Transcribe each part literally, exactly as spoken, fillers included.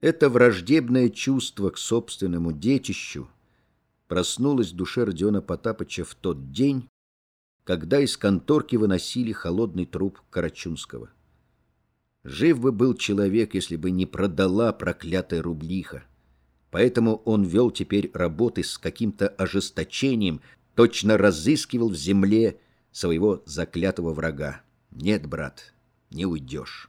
Это враждебное чувство к собственному детищу проснулось в душе Родиона Потапыча в тот день, когда из конторки выносили холодный труп Карачунского. Жив бы был человек, если бы не продала проклятая рублиха. Поэтому он вел теперь работы с каким-то ожесточением, точно разыскивал в земле своего заклятого врага. Нет, брат, не уйдешь.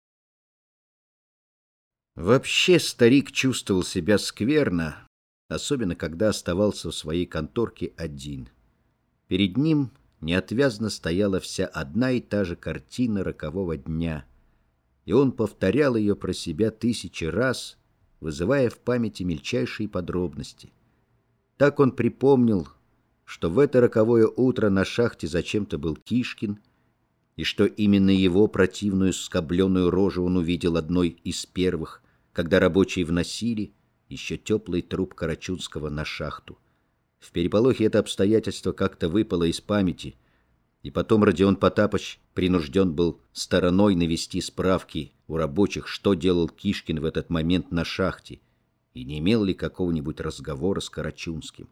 Вообще старик чувствовал себя скверно, особенно когда оставался в своей конторке один. Перед ним неотвязно стояла вся одна и та же картина рокового дня, и он повторял ее про себя тысячи раз, вызывая в памяти мельчайшие подробности. Так он припомнил, что в это роковое утро на шахте зачем-то был Кишкин, и что именно его противную скобленную рожу он увидел одной из первых, когда рабочие вносили еще теплый труп Карачунского на шахту. В переполохе это обстоятельство как-то выпало из памяти, и потом Родион Потапыч принужден был стороной навести справки у рабочих, что делал Кишкин в этот момент на шахте, и не имел ли какого-нибудь разговора с Карачунским.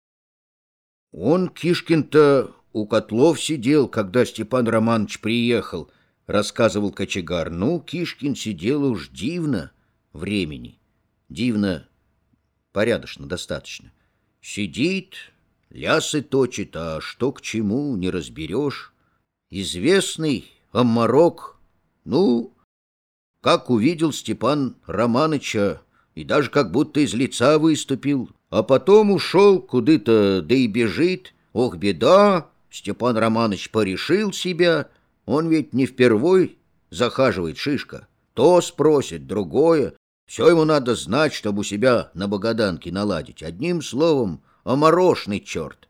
«Он, Кишкин-то, у котлов сидел, когда Степан Романович приехал», — рассказывал кочегар. «Ну, Кишкин сидел уж дивно времени. Дивно, порядочно, достаточно. Сидит, лясы точит, а что к чему, не разберешь. Известный оморок. Ну, как увидел Степан Романыча, и даже как будто из лица выступил, а потом ушел куда-то, да и бежит. Ох, беда, Степан Романович порешил себя, он ведь не впервой захаживает шишка. То спросит, другое. Все ему надо знать, чтобы у себя на Богоданке наладить. Одним словом, оморошный черт».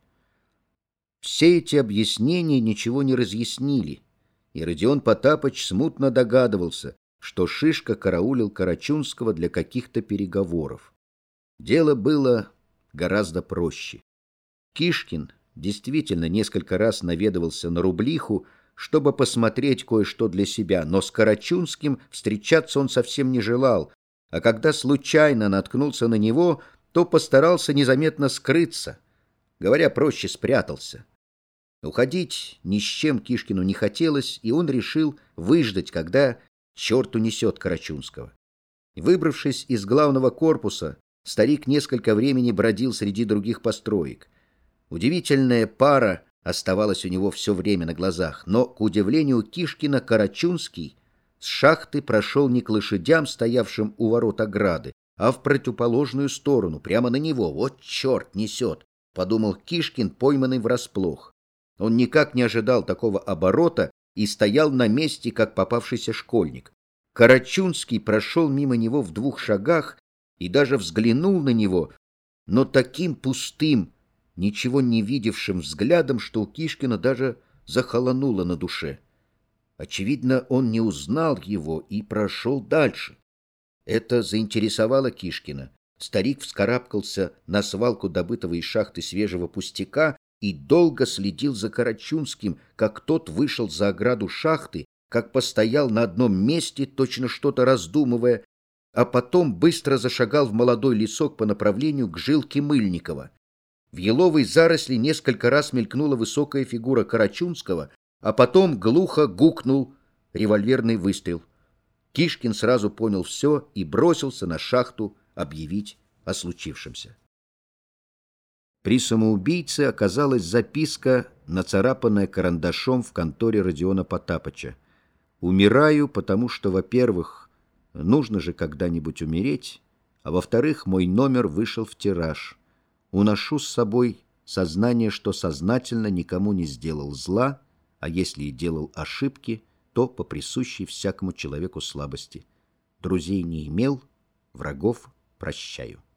Все эти объяснения ничего не разъяснили, и Родион Потапыч смутно догадывался, что шишка караулил Карачунского для каких-то переговоров. Дело было гораздо проще. Кишкин действительно несколько раз наведывался на рублиху, чтобы посмотреть кое-что для себя, но с Карачунским встречаться он совсем не желал, а когда случайно наткнулся на него, то постарался незаметно скрыться. Говоря проще, спрятался. Уходить ни с чем Кишкину не хотелось, и он решил выждать, когда черт унесет Карачунского. Выбравшись из главного корпуса, старик несколько времени бродил среди других построек. Удивительная пара оставалась у него все время на глазах, но, к удивлению Кишкина, Карачунский с шахты прошел не к лошадям, стоявшим у ворот ограды, а в противоположную сторону, прямо на него. «Вот черт несет!» — подумал Кишкин, пойманный врасплох. Он никак не ожидал такого оборота и стоял на месте, как попавшийся школьник. Карачунский прошел мимо него в двух шагах и даже взглянул на него, но таким пустым, ничего не видевшим взглядом, что у Кишкина даже захолонуло на душе. Очевидно, он не узнал его и прошел дальше. Это заинтересовало Кишкина. Старик вскарабкался на свалку добытого из шахты свежего пустяка и долго следил за Карачунским, как тот вышел за ограду шахты, как постоял на одном месте, точно что-то раздумывая, а потом быстро зашагал в молодой лесок по направлению к жилке Мыльникова. В еловой заросли несколько раз мелькнула высокая фигура Карачунского, а потом глухо гукнул револьверный выстрел. Кишкин сразу понял все и бросился на шахту объявить о случившемся. При самоубийце оказалась записка, нацарапанная карандашом в конторе Родиона Потапыча. «Умираю, потому что, во-первых, нужно же когда-нибудь умереть, а во-вторых, мой номер вышел в тираж. Уношу с собой сознание, что сознательно никому не сделал зла, а если и делал ошибки, то по присущей всякому человеку слабости. Друзей не имел, врагов прощаю».